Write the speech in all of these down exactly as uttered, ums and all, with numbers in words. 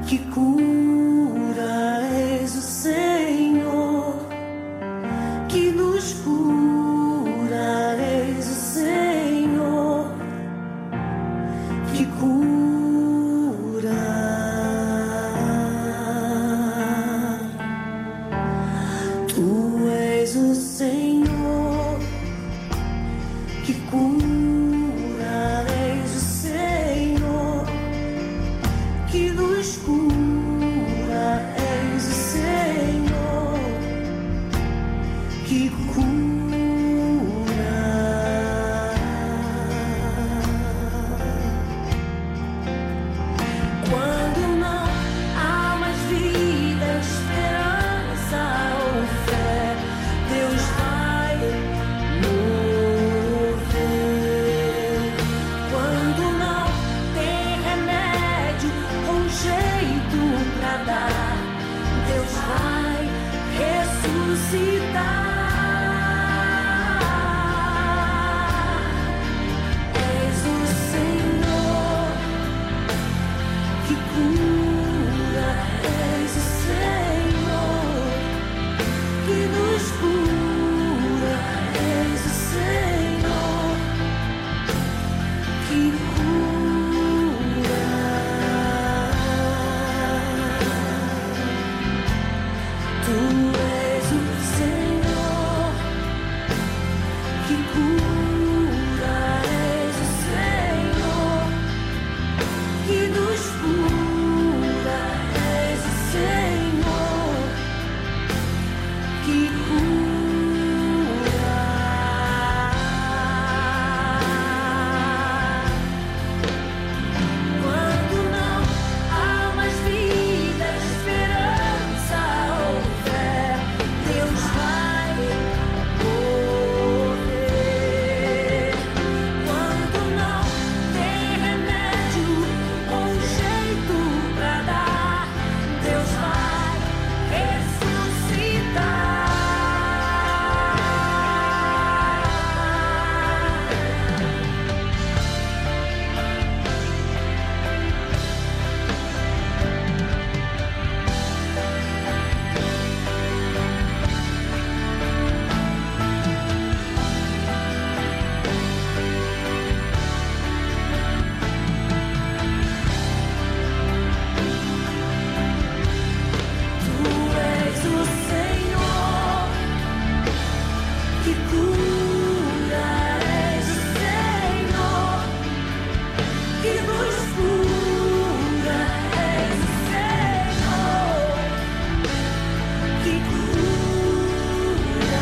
que cura, és o Senhor, que nos cura, és o Senhor, que cura. Tu és o Senhor, que cura, és o Senhor, que nos cura, és o Senhor, que cura. Quando não há mais vida, esperança ou fé, Deus vai mover. Quando não tem remédio ou jeito pra dar, Deus vai ressuscitar. És o Senhor que cura, és o Senhor que nos cura, és o Senhor que cura. Tu és o Senhor que cura, és o Senhor que nos cura, és o Senhor que cura. Quando não há mais vida, esperança ou fé, Deus vai mover. Quando não tem remédio ou jeito pra dar, Deus vai ressuscitar. Tu és o Senhor que cura, és o Senhor que nos cura, és o Senhor que cura.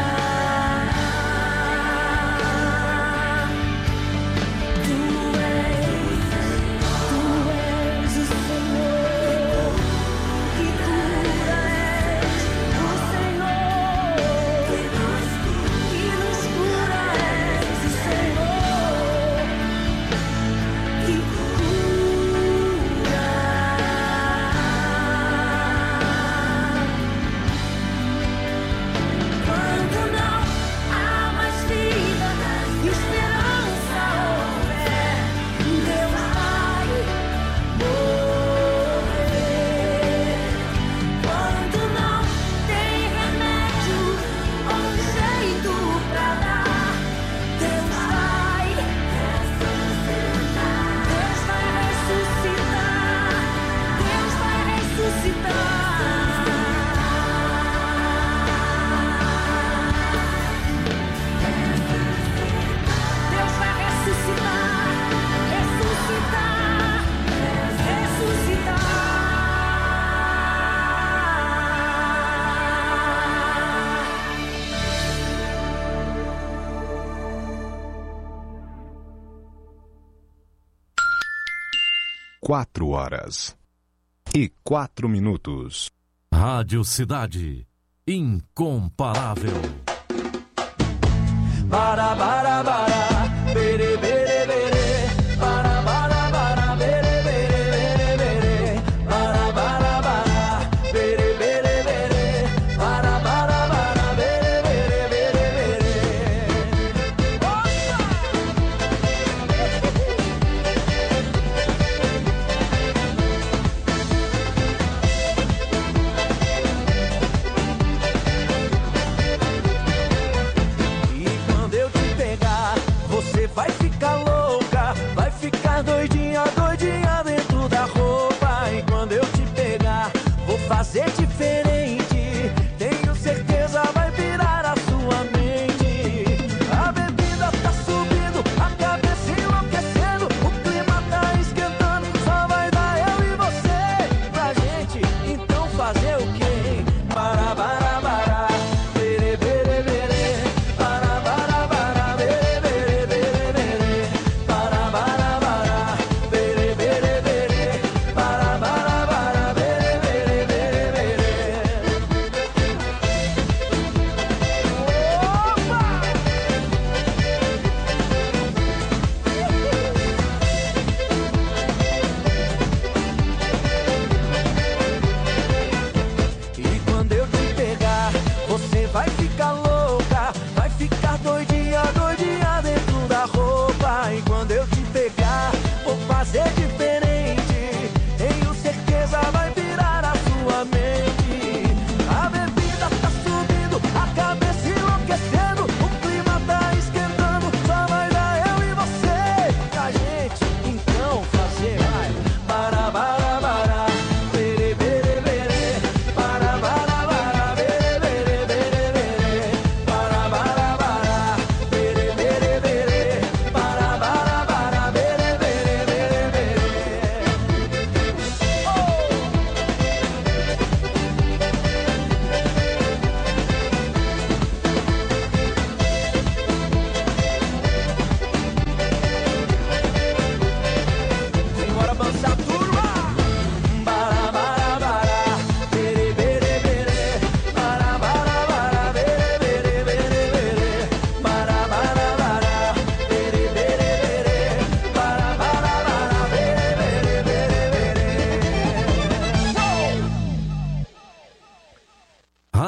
Tu és, tu és o Senhor que cura, és o Senhor que nos cura, és o Senhor que cura. Quando não há mais vida, esperança ou fé, Deus vai mover. Quando não tem remédio ou jeito pra dar, Deus vai ressuscitar. Deus vai ressuscitar. Deus vai ressuscitar. Deus vai ressuscitar, ressuscitar, Quatro horas e quatro minutos. Rádio Cidade, incomparável. Bara, bara, bara, bere, bere, bere. Bara, bara, bara, bere, bere, bere, bere. Bara, bara, bara, bere, bere, bere. Bara, bara, bara, bere, bere, bere, bere. Opa!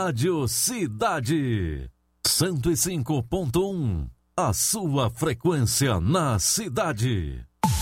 Rádio Cidade cento e cinco ponto um, a sua frequência na cidade.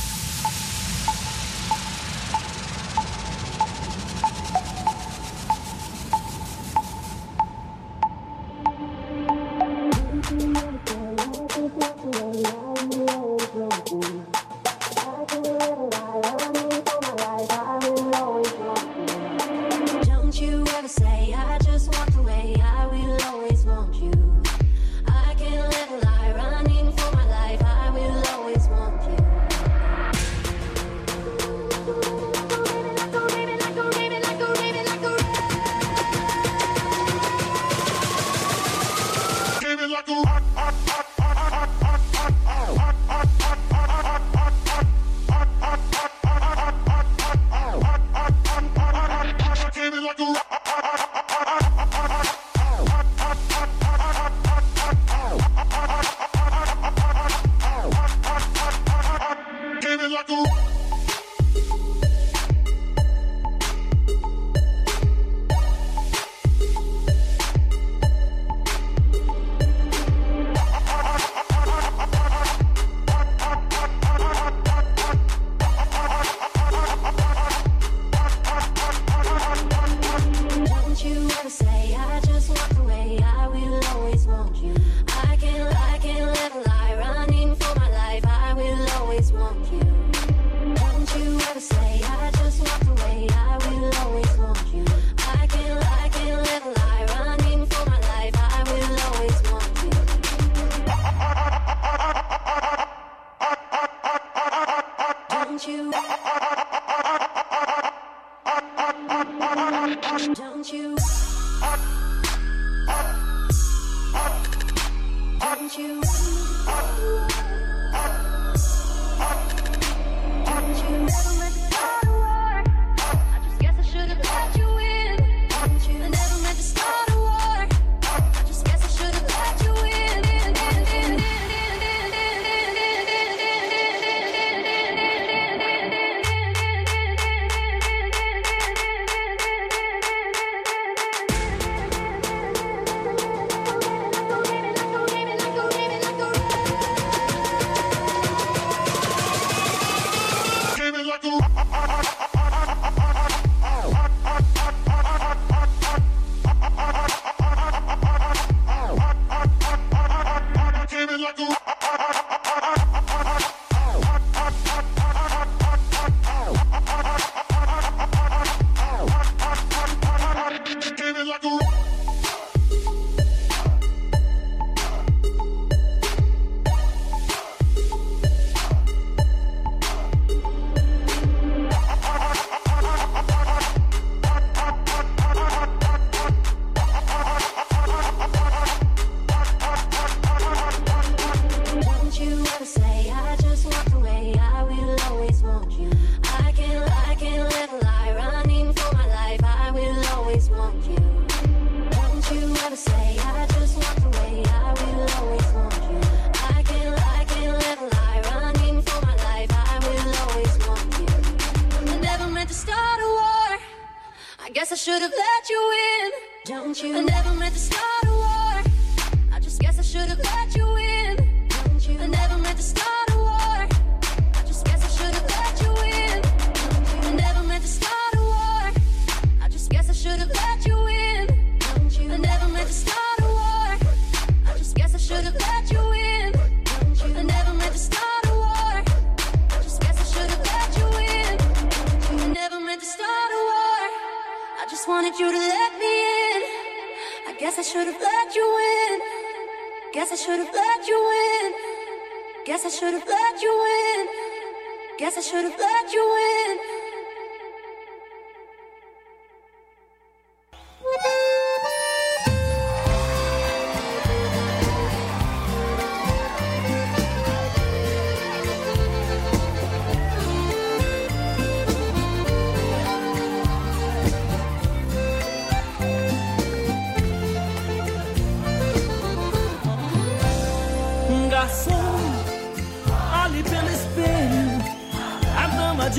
De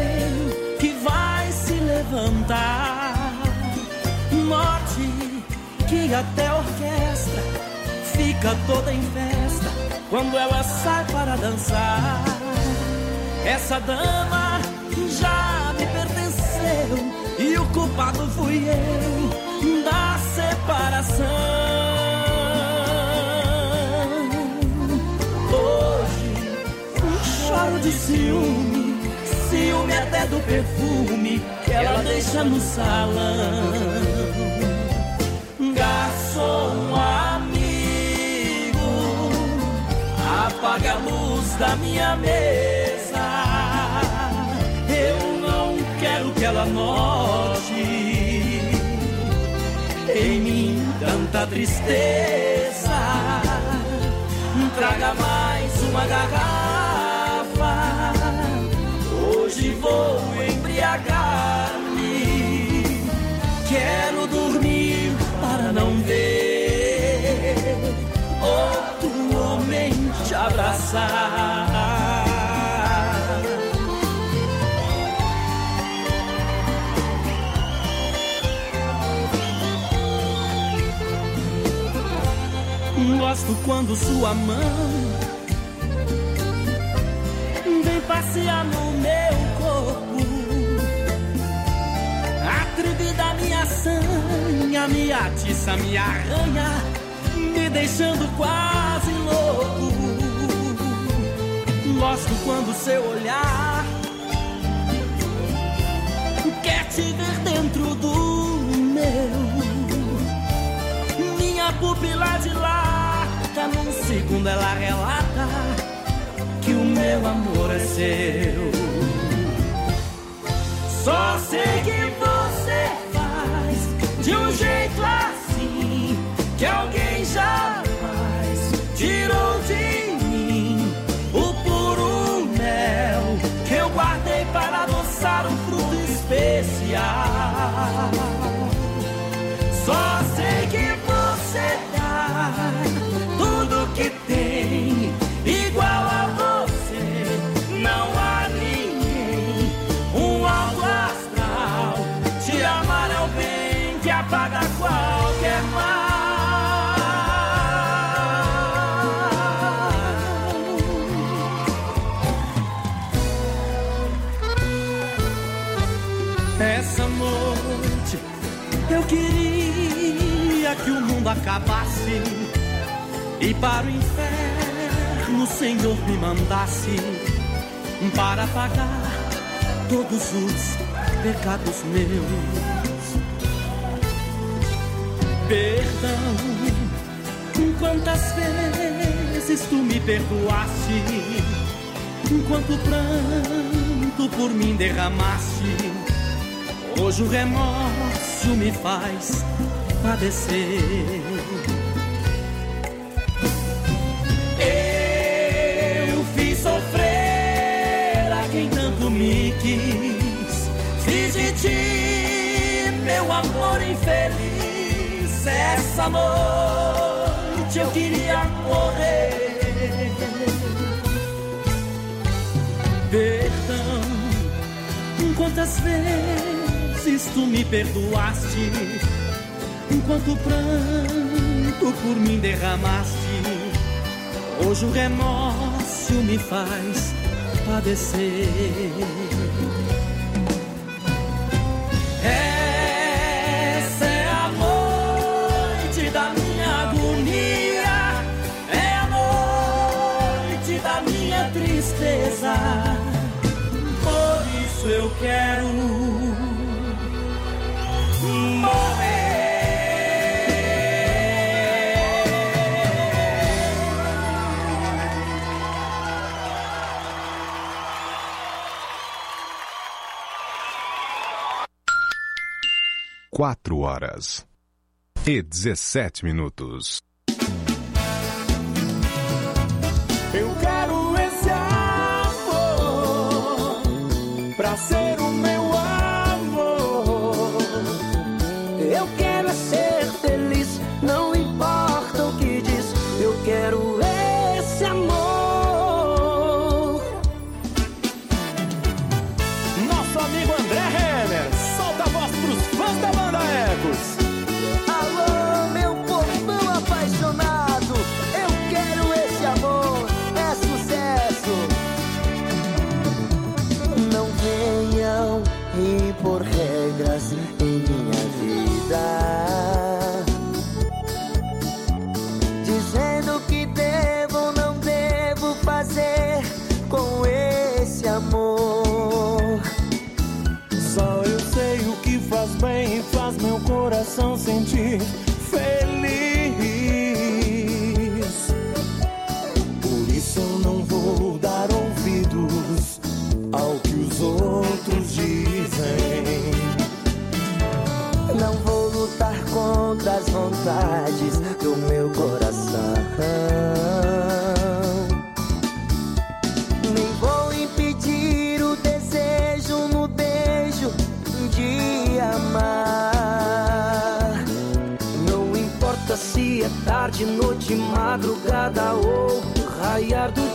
vermelho que vai se levantar. Morte que até a orquestra fica toda em festa quando ela sai para dançar. Essa dama já me pertenceu e o culpado fui eu da separação. Hoje choro de ciúme, ciúme até do perfume que ela deixa no salão. Garçom amigo, apaga a luz da minha mesa. Eu não quero que ela note em mim tanta tristeza. Traga mais uma garrafa, hoje vou embriagar-me. Quero dormir para não ver outro homem te abraçar. Gosto quando sua mão vem passear no meu corpo, atrevida minha sanha, me atiça, me arranha, me deixando quase louco. Gosto quando seu olhar quer te ver dentro do meu. Minha pupila dilata, num segundo ela relata que o meu amor é seu. Só sei que você faz de um jeito assim que alguém jamais tirou de mim o puro mel que eu guardei para adoçar um fruto especial. Só sei que você dá tudo que tem igual a você. Não há ninguém, um alto astral. Te amar é o bem que apaga qualquer mal. Essa noite eu queria que o mundo acabasse e para o inferno o Senhor me mandasse para pagar todos os pecados meus. Perdão, quantas vezes tu me perdoaste, quanto pranto por mim derramaste. Hoje o remorso me faz padecer. Eu fiz sofrer a quem tanto me quis. Fiz de ti meu amor infeliz. Essa noite eu queria morrer. Perdão, quantas vezes tu me perdoaste, enquanto pranto por mim derramaste. Hoje o remorso me faz padecer. Essa é a noite da minha agonia, é a noite da minha tristeza. Por isso eu quero morrer. Quatro horas e dezessete minutos. Eu quero esse amor pra ser o meu amor. Eu quero ser feliz, não importa o que diz. Eu quero esse amor. Nosso amigo André Renner, solta a voz pros fãs da banda Ecos. Alô, meu regras em minha vida, dizendo que devo ou não devo fazer com esse amor. Só eu sei o que faz bem e faz meu coração sentir feliz. Por isso eu não vou dar ouvidos ao que os outros dizem. Não vou lutar contra as vontades do meu coração, nem vou impedir o desejo no beijo de amar. Não importa se é tarde, noite, madrugada ou raiar do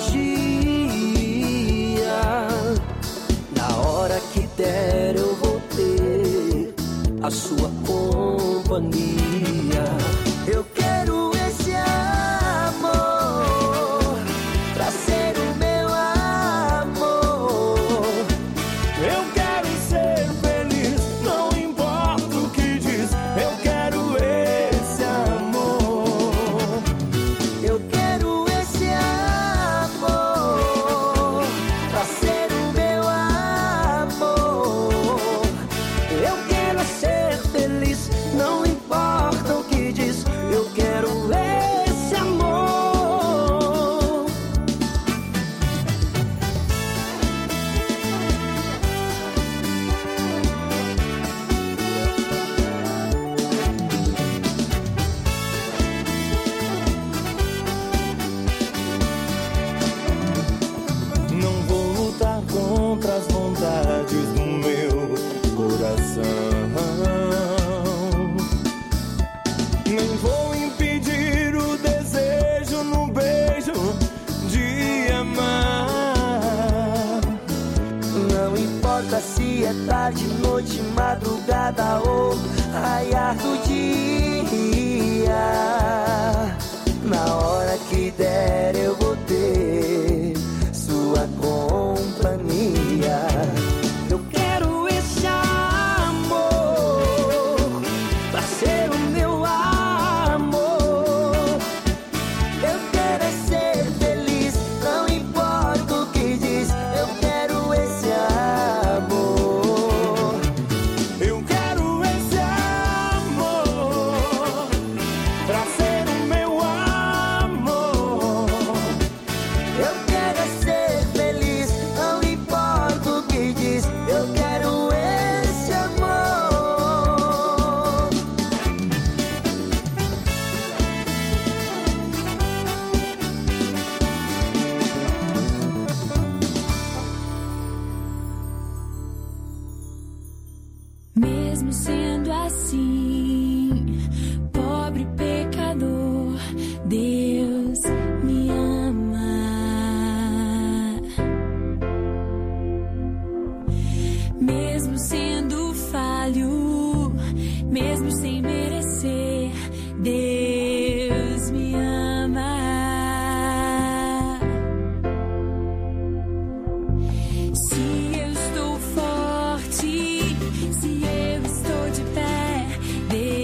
dia, na hora que der eu vou ter a sua companhia. Eu quero esse amor pra ser o meu amor. Eu quero ser feliz, não importa o que diz. Eu quero esse amor. Eu quero esse amor pra ser o meu amor. Eu quero ser feliz, não importa o que diz. Eu quero esse amor. Não vou lutar contra as vontades do meu coração, nem vou impedir o desejo no beijo de amar. Não importa se é tarde, noite, madrugada ou raiar do dia, na hora que der eu vou ter sua companhia. Eu quero esse amor pra ser o meu amor. Eu quero é ser feliz, não importa o que diz. Eu quero esse amor. Eu quero esse amor pra ser o meu amor. Eu quero é ser feliz, não importa o que diz. Eu quero esse amor. Mesmo sendo assim, pobre pecador, Deus me ama. Mesmo sendo falho, mesmo sem merecer, Deus me ama. Se eu estou forte, se eu estou de pé, Deus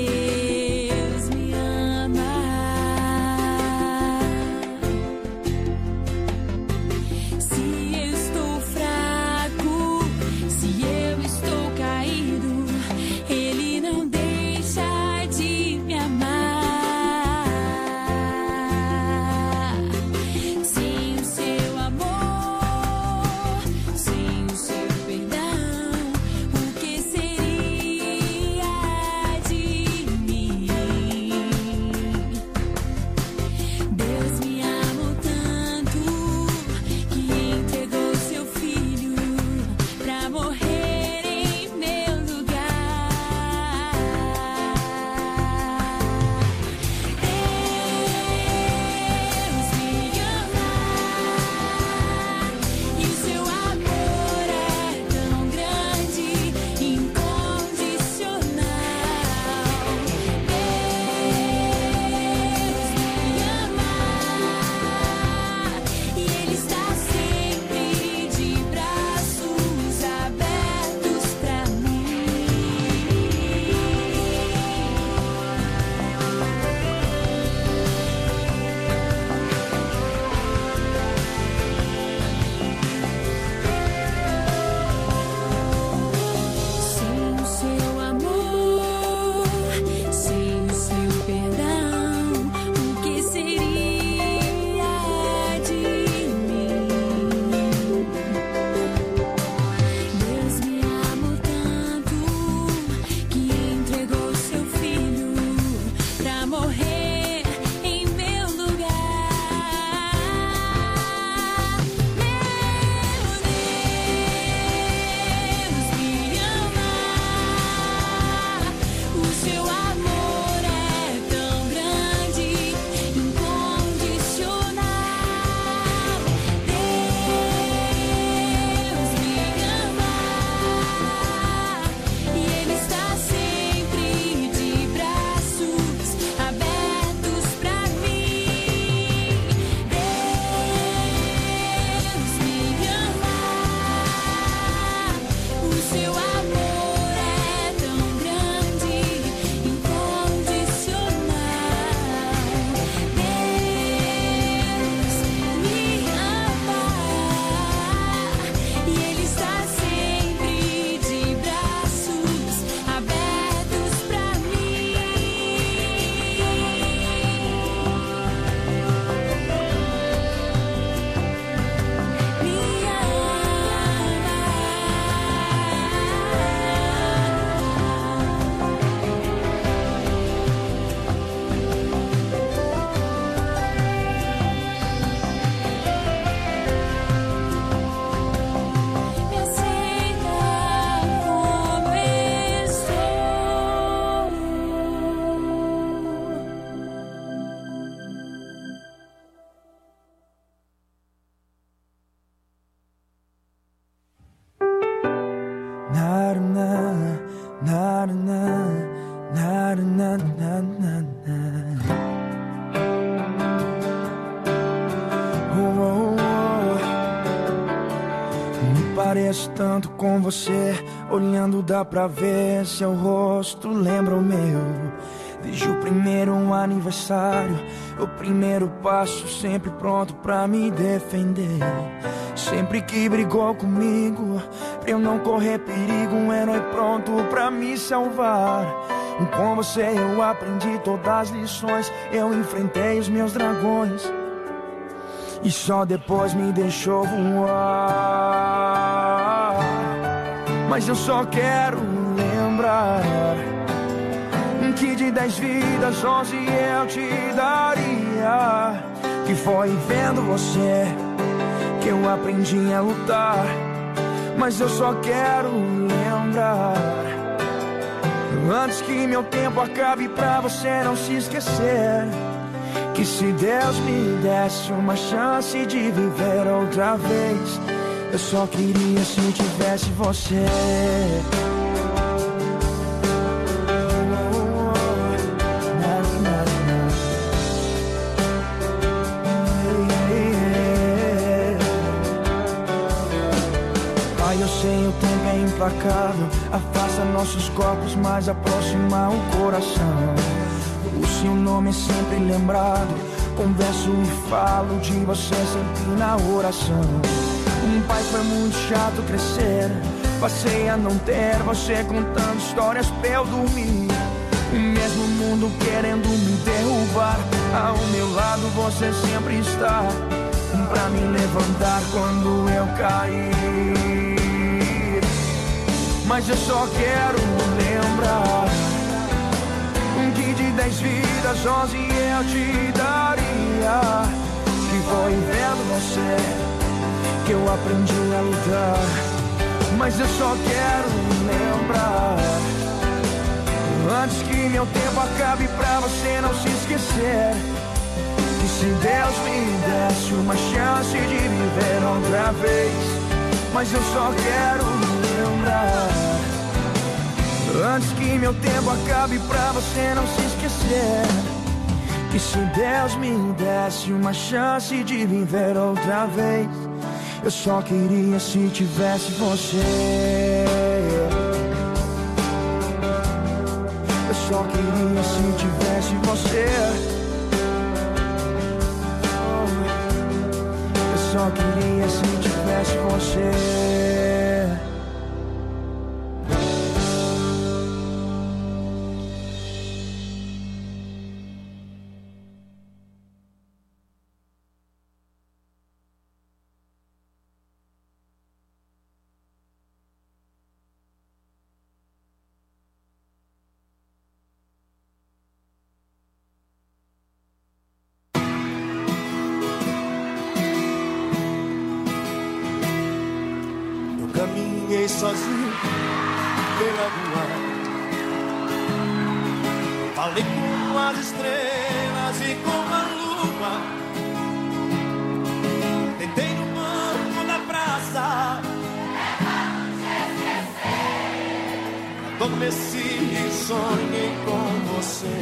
na, na, na, na, na. Oh, oh, oh. Me pareço tanto com você, olhando dá pra ver seu rosto lembra o meu. Desde o primeiro aniversário, o primeiro passo, sempre pronto pra me defender. Sempre que brigou comigo, pra eu não correr perigo, um herói pronto pra me salvar. E com você eu aprendi todas as lições, eu enfrentei os meus dragões, e só depois me deixou voar. Mas eu só quero lembrar que de dez vidas, onze eu te daria. Que foi vendo você que eu aprendi a lutar. Mas eu só quero lembrar, antes que meu tempo acabe, pra você não se esquecer, que se Deus me desse uma chance de viver outra vez, eu só queria se tivesse você. Sei, o tempo é implacável, afasta nossos corpos, mas aproxima o coração. O seu nome é sempre lembrado, converso e falo de você sempre na oração. Um pai foi muito chato crescer, passei a não ter você contando histórias pra eu dormir. Mesmo o mundo querendo me derrubar, ao meu lado você sempre está, pra me levantar quando eu cair. Mas eu só quero lembrar que de dez vidas, onze eu te daria. Que foi vendo você que eu aprendi a lutar. Mas eu só quero lembrar, antes que meu tempo acabe, pra você não se esquecer, que se Deus me desse uma chance de viver outra vez. Mas eu só quero lembrar, antes que meu tempo acabe, pra você não se esquecer, que se Deus me desse uma chance de viver outra vez, eu só queria se tivesse você. Eu só queria se tivesse você. Eu só queria se tivesse você. Caminhei sozinho pela rua, falei com as estrelas e com a lua, tentei no banco da praça, adormeci e sonhei com você.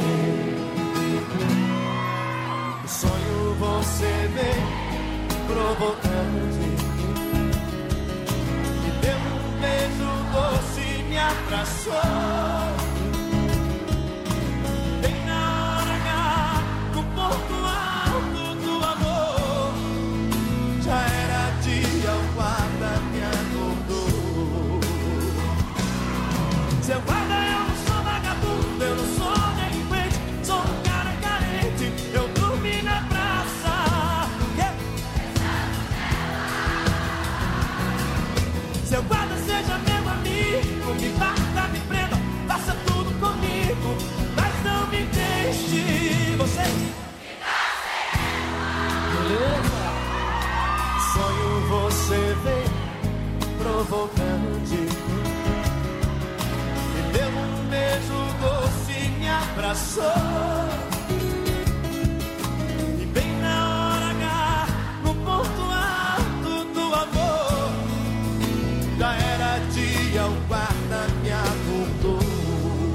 No sonho você veio provocante, um beijo doce me abraçou. Bem na hora H, no ponto alto do amor, já era dia, o guarda me acordou. Seu guarda, eu não sou vagabundo, eu não sou delinquente, sou um cara carente, eu dormi na praça. Yeah. Seu guarda, seja meu amigo, me bata, me prenda, faça tudo comigo, mas não me deixe. Você beleza? Sonho você vem provocante, me deu um beijo doce e me abraçou. E bem na hora H, no ponto alto do amor, já era dia, o guarda me acordou.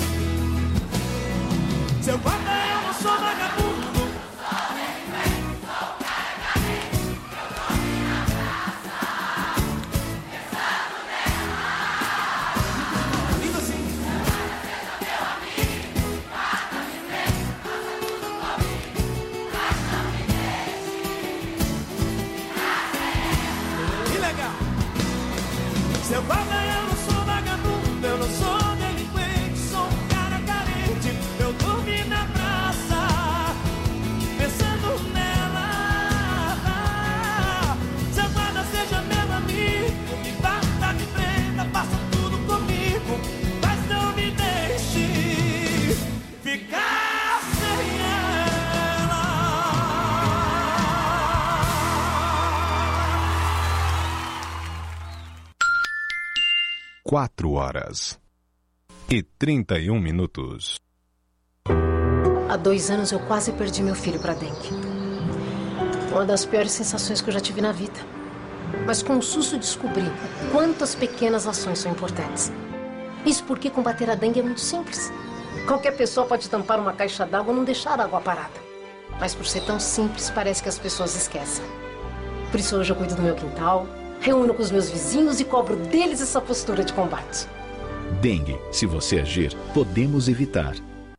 quatro horas e trinta e um minutos. Há dois anos eu quase perdi meu filho para dengue. Uma das piores sensações que eu já tive na vida. Mas com o susto descobri quantas pequenas ações são importantes. Isso porque combater a dengue é muito simples. Qualquer pessoa pode tampar uma caixa d'água ou não deixar a água parada. Mas por ser tão simples, parece que as pessoas esquecem. Por isso hoje eu cuido do meu quintal, reúno com os meus vizinhos e cobro deles essa postura de combate. Dengue, se você agir, podemos evitar.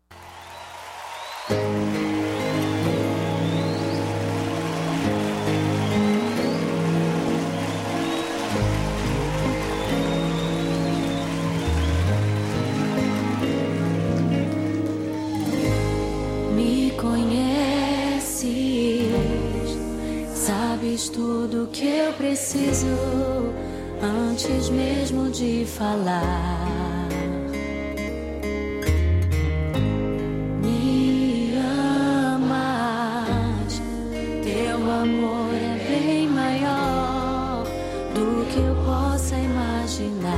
Me conheces, sabes tudo que eu preciso antes mesmo de falar. Me amas, teu amor é bem maior do que eu possa imaginar.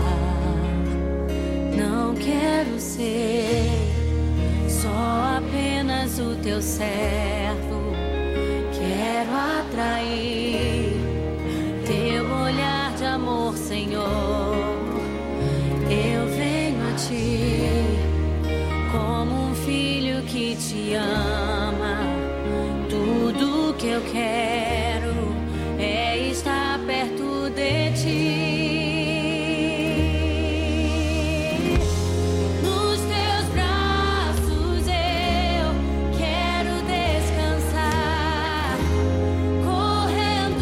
Não quero ser só apenas o teu servo, quero atrair teu olhar de amor, Senhor. Eu venho a ti como um filho que te ama. Tudo que eu quero é estar perto de ti. Nos teus braços eu quero descansar, correndo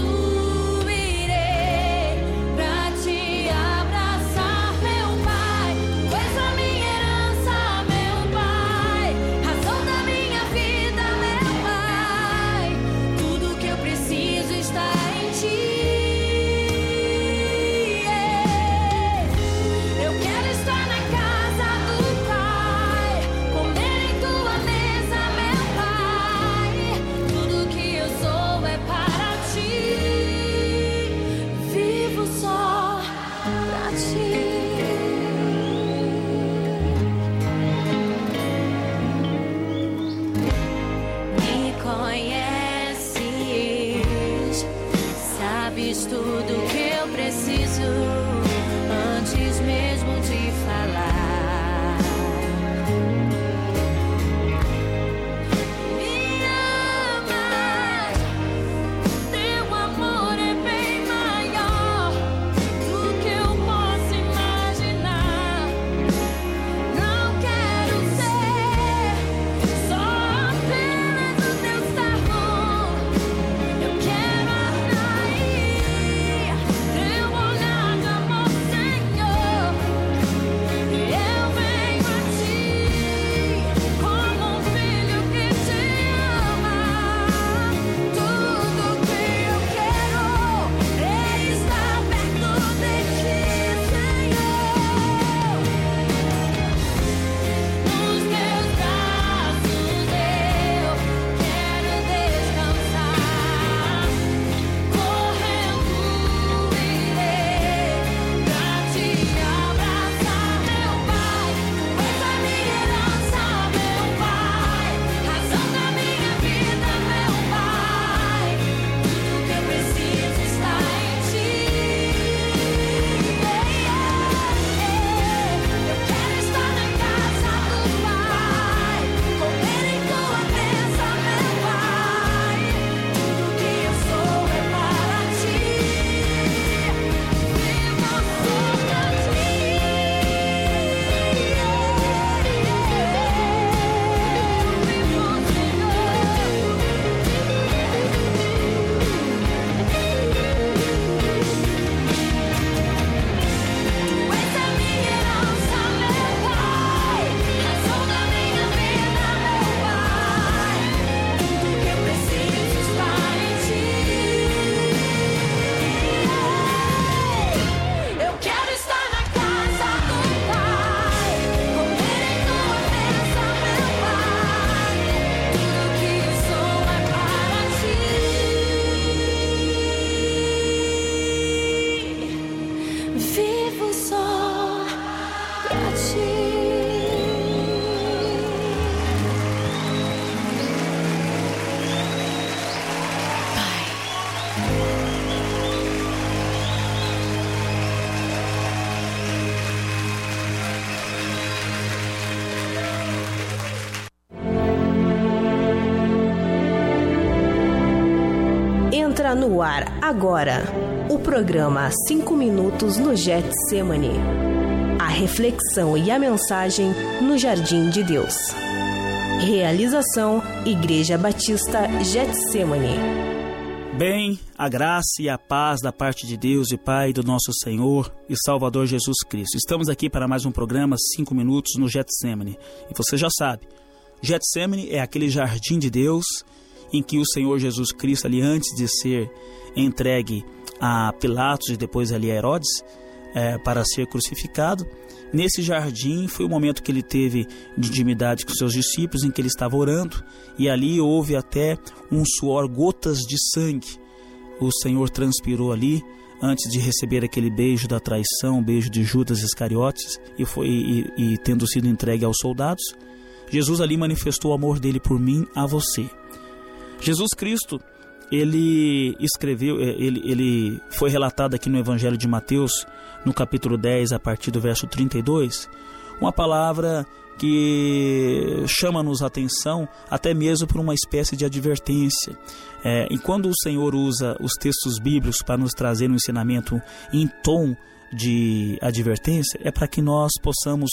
No ar agora, o programa Cinco Minutos no Getsemane. A reflexão e a mensagem no Jardim de Deus. Realização Igreja Batista Getsemane. Bem, a graça e a paz da parte de Deus e Pai do nosso Senhor e Salvador Jesus Cristo. Estamos aqui para mais um programa Cinco Minutos no Getsemane. E você já sabe, Getsemane é aquele jardim de Deus em que o Senhor Jesus Cristo, ali antes de ser entregue a Pilatos e depois ali a Herodes, é, para ser crucificado, nesse jardim foi o momento que ele teve de intimidade com seus discípulos, em que ele estava orando, e ali houve até um suor, gotas de sangue. O Senhor transpirou ali antes de receber aquele beijo da traição, o beijo de Judas Iscariotes, e, foi, e, e tendo sido entregue aos soldados, Jesus ali manifestou o amor dele por mim, a você. Jesus Cristo, ele escreveu, ele, ele foi relatado aqui no Evangelho de Mateus, no capítulo dez, a partir do verso trinta e dois, uma palavra que chama-nos a atenção, até mesmo por uma espécie de advertência. É, e quando o Senhor usa os textos bíblicos para nos trazer um ensinamento em tom de advertência, é para que nós possamos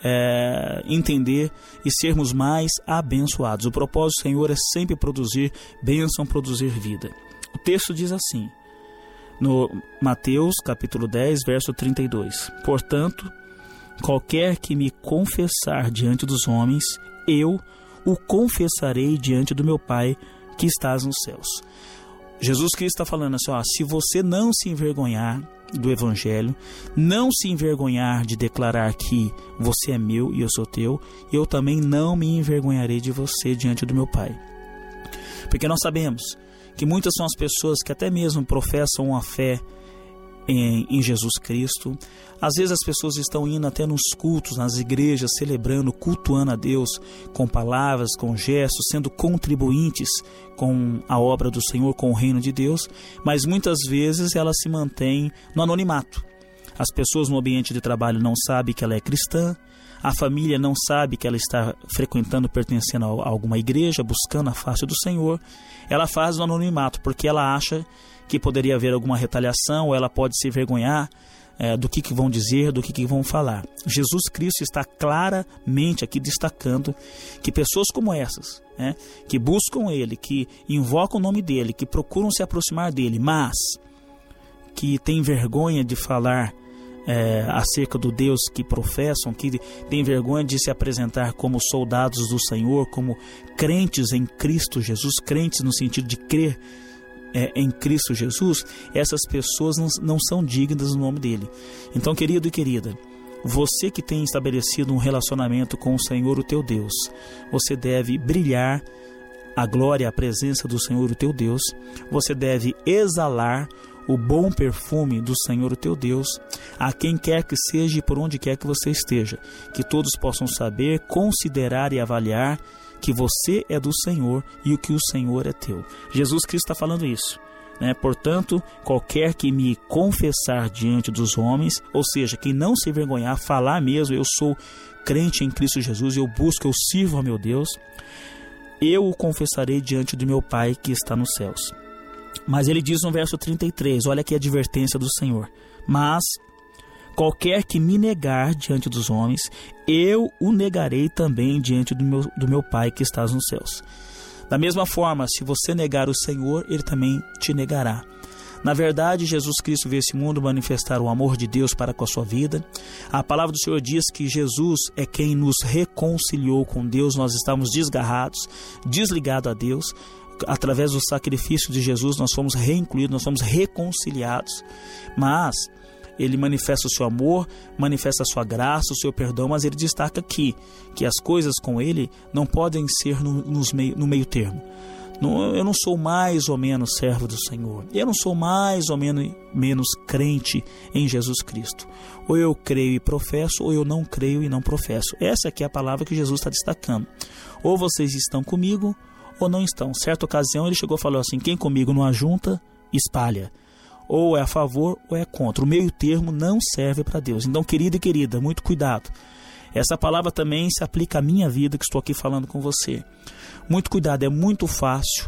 é, entender e sermos mais abençoados. O propósito do Senhor é sempre produzir bênção, produzir vida. O texto diz assim, no Mateus capítulo dez, verso trinta e dois: Portanto, qualquer que me confessar diante dos homens, eu o confessarei diante do meu Pai que estás nos céus. Jesus Cristo está falando assim, ó, se você não se envergonhar do Evangelho, não se envergonhar de declarar que você é meu e eu sou teu, eu também não me envergonharei de você diante do meu Pai. Porque nós sabemos que muitas são as pessoas que até mesmo professam uma fé Em, em Jesus Cristo. Às vezes as pessoas estão indo até nos cultos, nas igrejas, celebrando, cultuando a Deus com palavras, com gestos, sendo contribuintes com a obra do Senhor, com o reino de Deus, mas muitas vezes ela se mantém no anonimato. As pessoas no ambiente de trabalho não sabem que ela é cristã, a família não sabe que ela está frequentando, pertencendo a alguma igreja, buscando a face do Senhor. Ela faz no anonimato porque ela acha que poderia haver alguma retaliação, ou ela pode se envergonhar é, do que, que vão dizer, do que, que vão falar. Jesus Cristo está claramente aqui destacando que pessoas como essas, né, que buscam Ele, que invocam o nome dEle, que procuram se aproximar dEle, mas que têm vergonha de falar é, acerca do Deus que professam, que têm vergonha de se apresentar como soldados do Senhor, como crentes em Cristo Jesus, crentes no sentido de crer É, em Cristo Jesus, essas pessoas não, não são dignas do nome dele. Então, querido e querida, você que tem estabelecido um relacionamento com o Senhor, o teu Deus, você deve brilhar a glória, a presença do Senhor, o teu Deus. Você deve exalar o bom perfume do Senhor, o teu Deus, a quem quer que seja e por onde quer que você esteja, que todos possam saber, considerar e avaliar que você é do Senhor e o que o Senhor é teu. Jesus Cristo está falando isso, né? Portanto, qualquer que me confessar diante dos homens, ou seja, quem não se envergonhar, falar mesmo, eu sou crente em Cristo Jesus, eu busco, eu sirvo a meu Deus, eu o confessarei diante do meu Pai que está nos céus. Mas ele diz no verso trinta e três, olha aqui a advertência do Senhor: mas qualquer que me negar diante dos homens, eu o negarei também diante do meu, do meu Pai que estás nos céus. Da mesma forma, se você negar o Senhor, Ele também te negará. Na verdade, Jesus Cristo veio a esse mundo manifestar o amor de Deus para com a sua vida. A palavra do Senhor diz que Jesus é quem nos reconciliou com Deus. Nós estávamos desgarrados, desligados a Deus. Através do sacrifício de Jesus, nós fomos reincluídos, nós fomos reconciliados. Mas Ele manifesta o seu amor, manifesta a sua graça, o seu perdão, mas ele destaca aqui que as coisas com ele não podem ser no, nos meio, no meio termo. Não, eu não sou mais ou menos servo do Senhor, eu não sou mais ou menos, menos crente em Jesus Cristo. Ou eu creio e professo, ou eu não creio e não professo. Essa aqui é a palavra que Jesus está destacando. Ou vocês estão comigo, ou não estão. Certa ocasião ele chegou e falou assim: quem comigo não ajunta, espalha. Ou é a favor ou é contra. O meio termo não serve para Deus. Então, querido e querida, muito cuidado. Essa palavra também se aplica à minha vida, que estou aqui falando com você. Muito cuidado, é muito fácil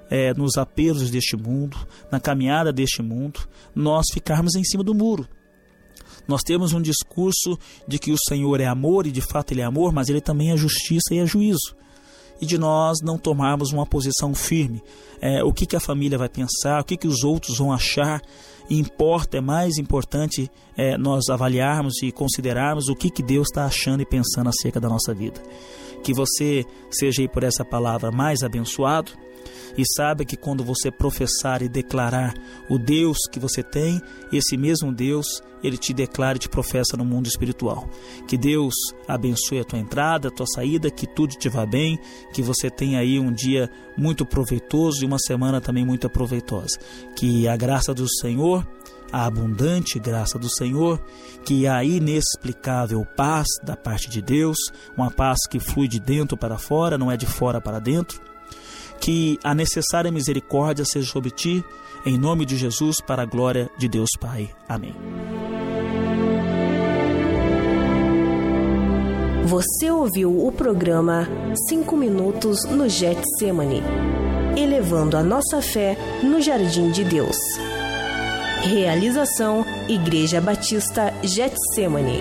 é, nos apelos deste mundo, na caminhada deste mundo, nós ficarmos em cima do muro. Nós temos um discurso de que o Senhor é amor, e de fato Ele é amor, mas Ele também é justiça e é juízo. E de nós não tomarmos uma posição firme. É, o que, que a família vai pensar, o que, que os outros vão achar. E importa, é mais importante é, nós avaliarmos e considerarmos o que, que Deus está achando e pensando acerca da nossa vida. Que você seja aí por essa palavra mais abençoado, e saiba que quando você professar e declarar o Deus que você tem, esse mesmo Deus, Ele te declara e te professa no mundo espiritual. Que Deus abençoe a tua entrada, a tua saída, que tudo te vá bem, que você tenha aí um dia muito proveitoso e uma semana também muito proveitosa. Que a graça do Senhor, a abundante graça do Senhor, que a inexplicável paz da parte de Deus, uma paz que flui de dentro para fora, não é de fora para dentro, que a necessária misericórdia seja sobre ti, em nome de Jesus, para a glória de Deus Pai. Amém. Você ouviu o programa cinco minutos no Getsemane, elevando a nossa fé no jardim de Deus. Realização Igreja Batista Getsemane.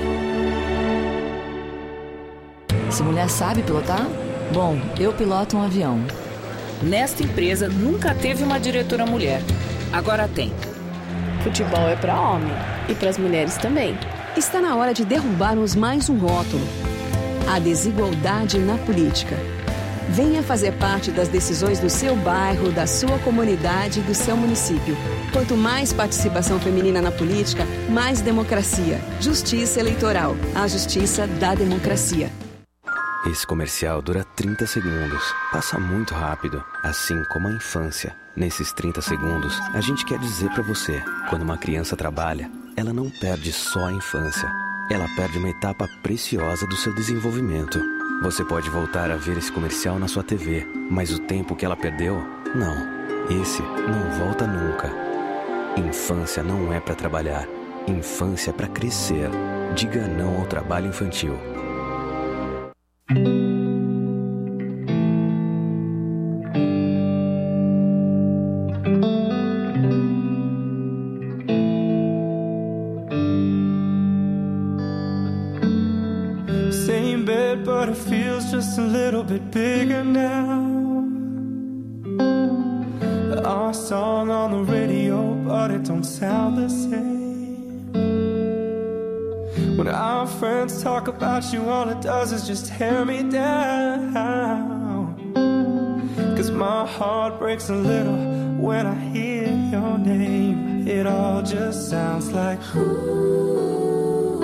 Essa mulher sabe pilotar? Bom, eu piloto um avião. Nesta empresa nunca teve uma diretora mulher. Agora tem. Futebol é para homem e para as mulheres também. Está na hora de derrubarmos mais um rótulo: a desigualdade na política. Venha fazer parte das decisões do seu bairro, da sua comunidade e do seu município. Quanto mais participação feminina na política, mais democracia. Justiça eleitoral. A justiça da democracia. Esse comercial dura trinta segundos. Passa muito rápido, assim como a infância. Nesses trinta segundos, a gente quer dizer pra você: quando uma criança trabalha, ela não perde só a infância. Ela perde uma etapa preciosa do seu desenvolvimento. Você pode voltar a ver esse comercial na sua T V, mas o tempo que ela perdeu, não. Esse não volta nunca. Infância não é pra trabalhar. Infância é pra crescer. Diga não ao trabalho infantil. Same bed, but it feels just a little bit bigger now. Our song on the radio, but it don't sound the same. When our friends talk about you, all it does is just tear me down. 'Cause my heart breaks a little when I hear your name. It all just sounds like ooh.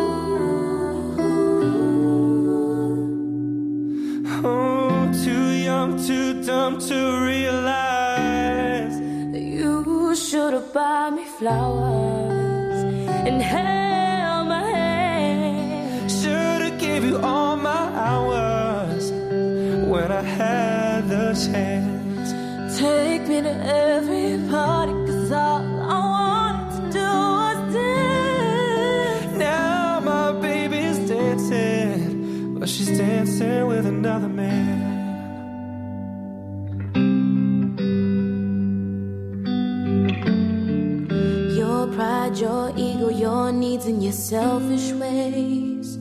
Oh, too young, too dumb to realize that you should have bought me flowers and held my hand. Should have gave you all my hours when I had the chance. Take me to every party, 'cause all I wanted to do was dance. Now my baby's dancing, but she's dancing with another man. Your pride, your ego, your needs and your selfish ways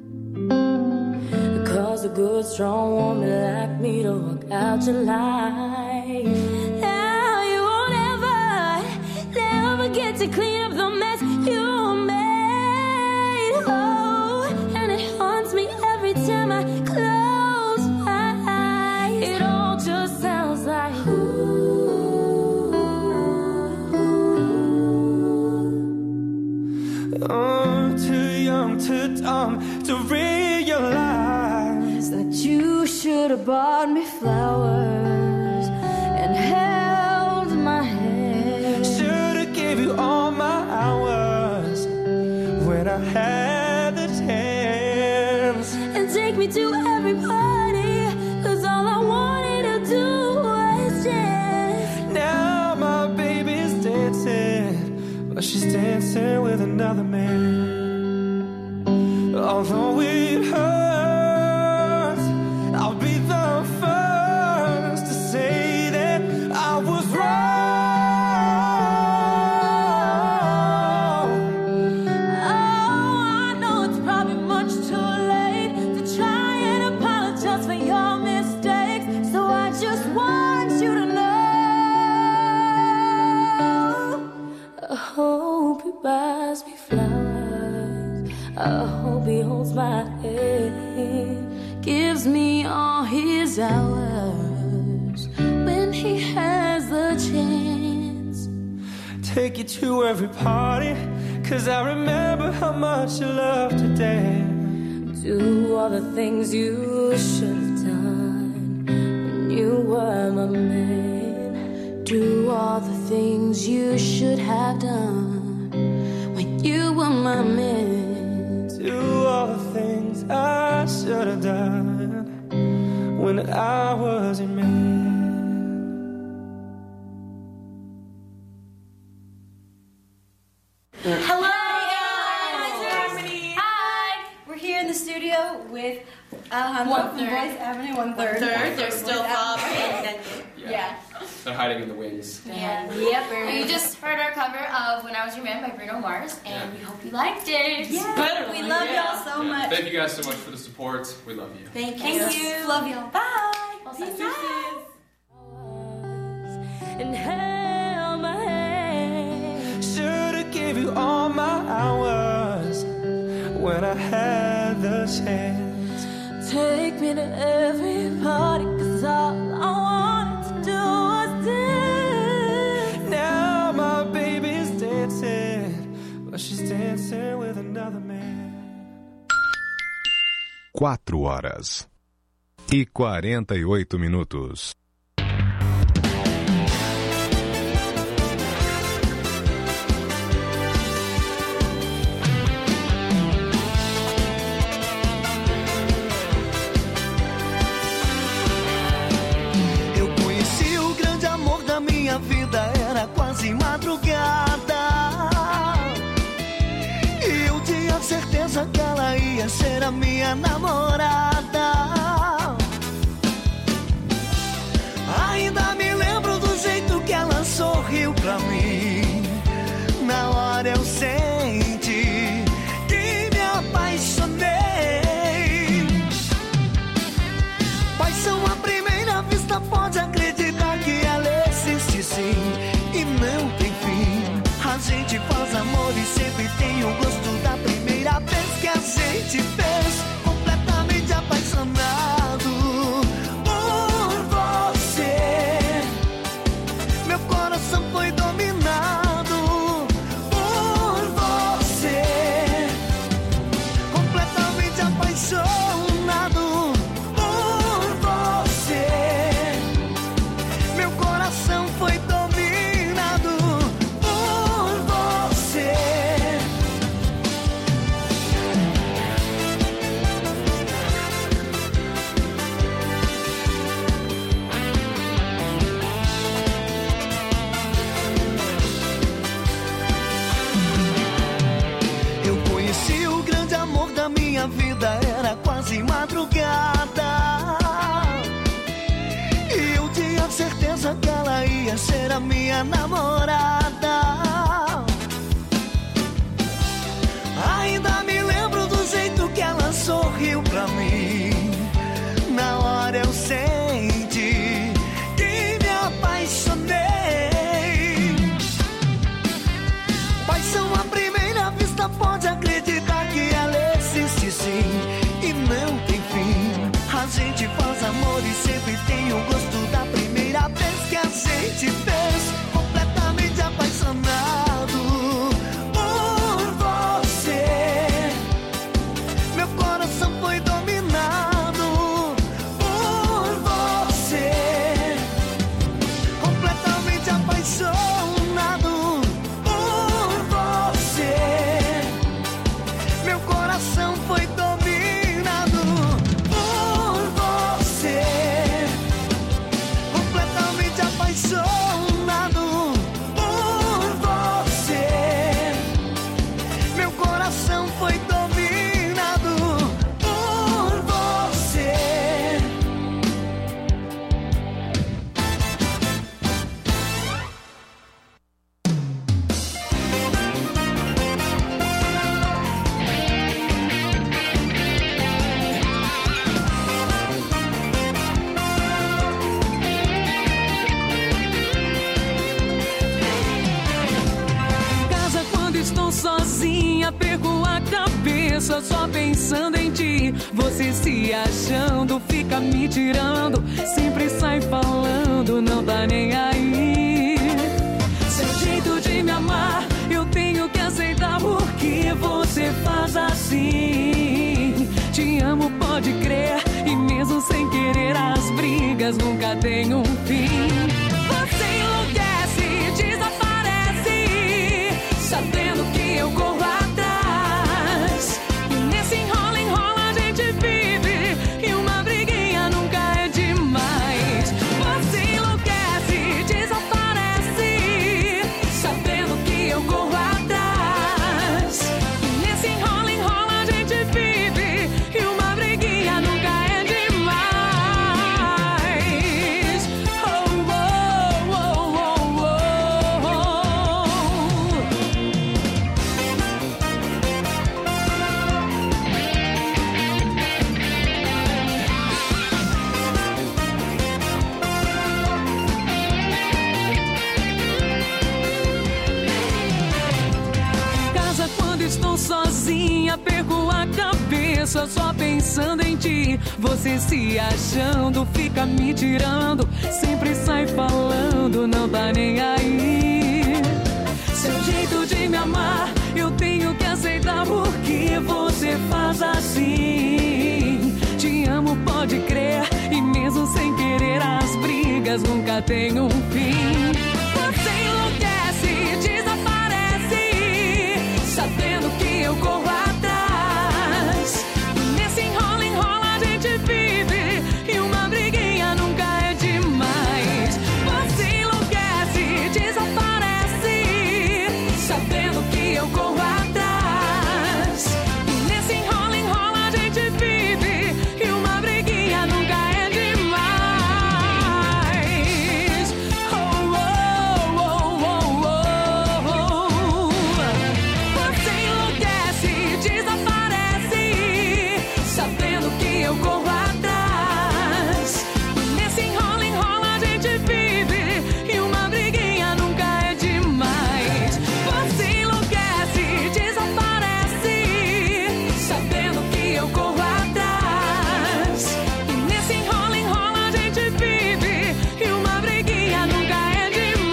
cause a good, strong woman like me to walk out your life. Now you won't ever, never get to clean up the mess you made. Oh, and it haunts me every time I close my eyes. It all just sounds like ooh. Oh, too young, too dumb to realize that you should have bought me flowers and held my hand. Should have gave you all my hours when I had the chance. And take me to every party, 'cause all I wanted to do was dance. Now my baby's dancing, but she's dancing with another man. Although it hurts, I'll be the first to say that I was I hope he holds my hand, gives me all his hours when he has the chance. Take you to every party, cause I remember how much you loved to dance. Do all the things you should have done when you were my man. Do all the things you should have done when you were my man. Do all the things I should have done when I was your man. Hello, guys. Harmony. Hi. We're here in the studio with Alejandro One from third. Voice Avenue. One third. One third. They're still up. Yeah. Yeah. They're hiding in the wings. Yeah. Yep. We You just heard our cover of When I Was Your Man by Bruno Mars, and we hope you liked it. Yeah. We love y'all so Yeah. much. Thank you guys so much for the support. We love you. Thank you. Thank you. Love y'all. Bye. Peace out. And held my hand. Should've gave you all my hours when I had the chance. Take me to every party, cause all I wanted to do was dance. Now my baby's dancing, but she's dancing with another man. Quatro horas e quarenta e oito minutos. Eu conheci o grande amor da minha vida, era quase madrugada. E eu tinha certeza que ela ia ser a minha namorada. Ainda me lembro do jeito que ela sorriu pra mim. Na hora eu senti que me apaixonei. Paixão à primeira vista, pode acreditar que ela existe sim e não tem fim. A gente faz amor e sempre tem o gosto da primeira vez que a gente fez. Completamente apaixonado por você. Meu coração foi dominado por você. Completamente apaixonado por você. Meu coração foi dominado por você. Eu conheci o grande amor da minha vida, era quase madrugada. E eu tinha certeza que ela ia ser a minha namorada. Ainda me lembro do jeito que ela sorriu pra mim. Na hora eu senti que me apaixonei. Paixão à primeira vista, pode acreditar que ela existe sim e não tem fim. A gente faz amor e sempre tem o gosto da primeira vez que a gente fez. Completamente apaixonado por você. Meu coração foi dominado por você. Completamente apaixonado por você. Meu coração foi dominado por você. cabeça só pensando em ti. Você se achando, fica me tirando, sempre sai falando, não tá nem aí. Seu jeito de me amar, eu tenho que aceitar porque você faz assim. Te amo, pode crer, e mesmo sem querer as brigas nunca têm um fim. Você enlouquece, desaparece, sabendo que eu corro atrás. E nesse enrola, enrola a gente vive, e uma briguinha nunca é demais. Você enlouquece, desaparece, sabendo que eu corro atrás. E nesse enrola, enrola a gente vive, e uma briguinha nunca é demais. Oh, oh, oh, oh, oh, oh. Em casa quando estou sozinha, perco a cabeça só pensando em ti. Você se achando, fica me tirando, sempre sai falando, não tá nem aí. Seu jeito de me amar, eu tenho que aceitar porque você faz assim. Te amo, pode crer, e mesmo sem querer as brigas nunca tem um fim. Você enlouquece, desaparece, sabendo que eu corro atrás. E nesse enrola, enrola a gente vive, e uma briguinha nunca é demais. Você enlouquece, desaparece, sabendo que eu corro atrás. E nesse enrola, enrola a gente vive, e uma briguinha nunca é demais. Oh, oh, oh, oh, oh, oh. Você enlouquece, desaparece, sabendo que eu corro atrás. E nesse enrola, enrola a gente vive, e uma briguinha nunca é demais. Você enlouquece, desaparece, sabendo que eu corro atrás. E nesse enrola, enrola a gente vive, e uma briguinha nunca é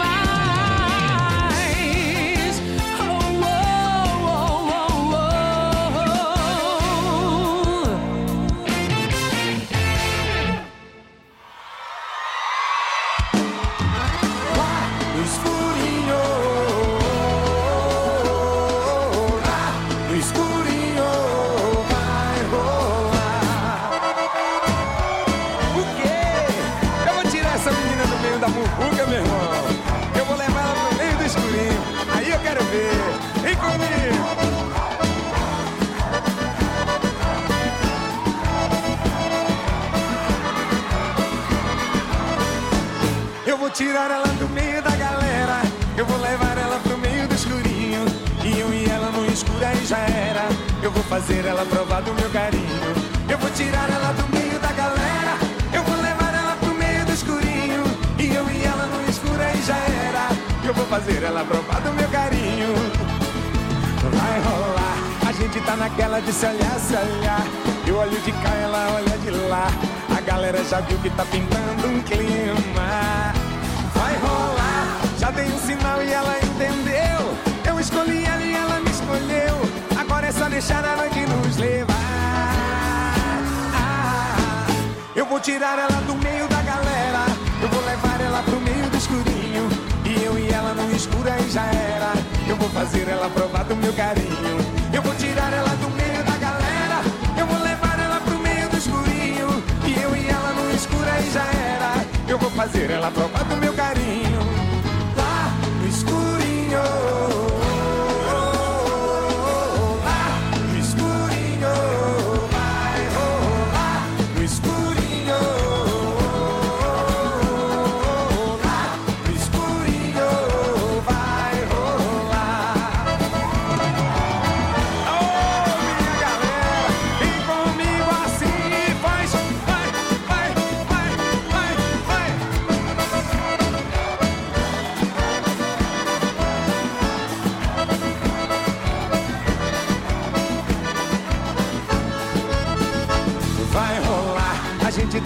demais. Oh, oh, oh, oh, oh, oh. No escurinho, lá no escurinho vai rolar. O quê? Eu vou tirar essa menina do meio da muvuca, meu irmão. Eu vou levar ela pro meio do escurinho. Aí eu quero ver. Vem comigo. Eu vou tirar ela do meio da galera, eu vou levar ela pro meio do escurinho. E eu e ela no escuro aí já era, eu vou fazer ela provar do meu carinho. Eu vou tirar ela do meio da galera, eu vou levar ela pro meio do escurinho. E eu e ela no escuro aí já era, eu vou fazer ela provar do meu carinho. Vai rolar, a gente tá naquela de se olhar, se olhar. Eu olho de cá, ela olha de lá. A galera já viu que tá pintando um clima. Vai rolar, já dei um sinal e ela entendeu. Eu escolhi ela e ela me escolheu. Agora é só deixar a noite nos levar. Eu vou tirar ela do meio da galera, eu vou levar ela pro meio do escurinho. E eu e ela no escuro aí já era, eu vou fazer ela provar do meu carinho. Eu vou tirar ela do meio da galera, eu vou levar ela pro meio do escurinho. E eu e ela no escuro aí já era, eu vou fazer ela provar do meu carinho. Lá no escurinho, lá no escurinho vai rolar. No escurinho, lá no escurinho vai rolar. Ô, minha galera, vem comigo assim, faz, vai, vai, vai, vai, vai.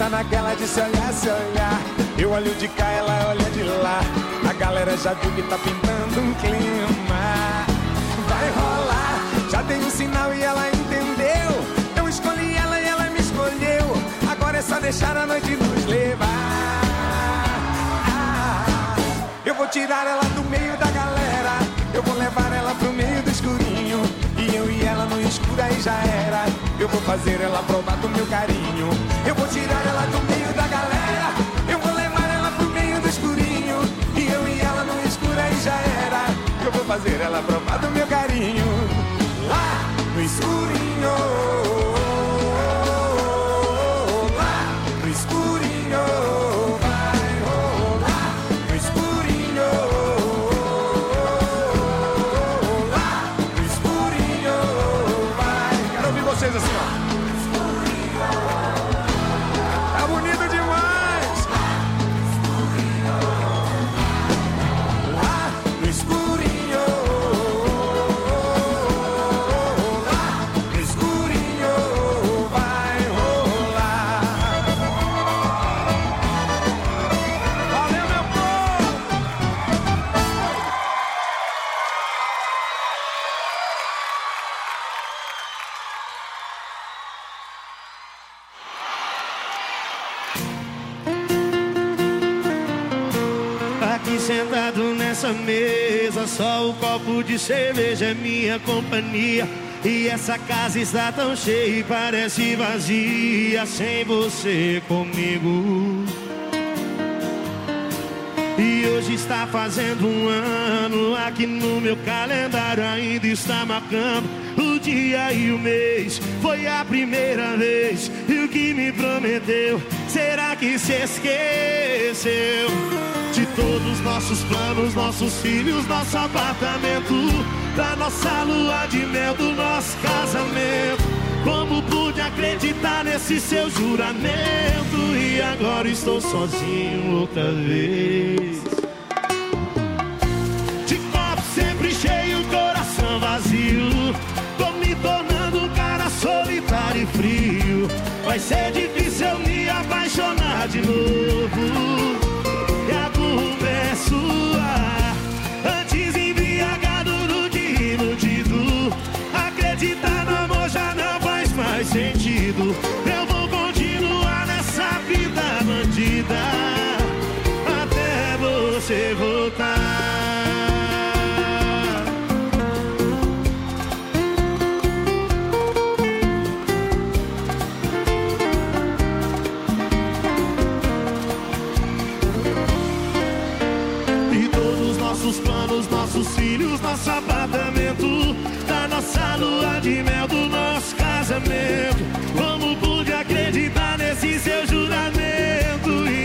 tá naquela de se olhar, se olhar. Eu olho de cá, ela olha de lá. A galera já viu que tá pintando um clima. Vai rolar, já tem um sinal e ela entendeu. Eu escolhi ela e ela me escolheu. Agora é só deixar a noite nos levar. Eu vou tirar ela do meio da galera. Eu vou levar ela pro meio do escurinho. E eu e ela no escuro aí já era. Eu vou fazer ela provar do meu carinho. Eu vou tirar ela do meio da galera. Eu vou levar ela pro meio do escurinho. E eu e ela no escuro aí já era. Eu vou fazer ela provar do meu carinho. Lá no escurinho. Lá no escurinho. Vai rolar no escurinho. Lá no escurinho. Vai. Quero ouvir vocês assim, ó. Tá bonito demais. Lá no escurinho. Lá no escurinho vai rolar. Valeu, meu povo. Aqui sentado nessa mesa, só o copo de cerveja é minha companhia. E essa casa está tão cheia e parece vazia sem você comigo. E hoje está fazendo um ano, aqui no meu calendário ainda está marcando o dia e o mês. Foi a primeira vez, e o que me prometeu, será que se esqueceu? De todos os nossos planos, nossos filhos, nosso apartamento, da nossa lua de mel, do nosso casamento. Como pude acreditar nesse seu juramento? E agora estou sozinho outra vez. De copo sempre cheio, coração vazio. Tô me tornando um cara solitário e frio. Vai ser difícil eu me apaixonar de novo. E a culpa é sua. Antes embriagado do que iludido. Acreditar no amor já não faz mais sentido. Eu vou continuar nessa vida bandida até você voltar. E todos os nossos planos, nossos filhos, nosso apartamento,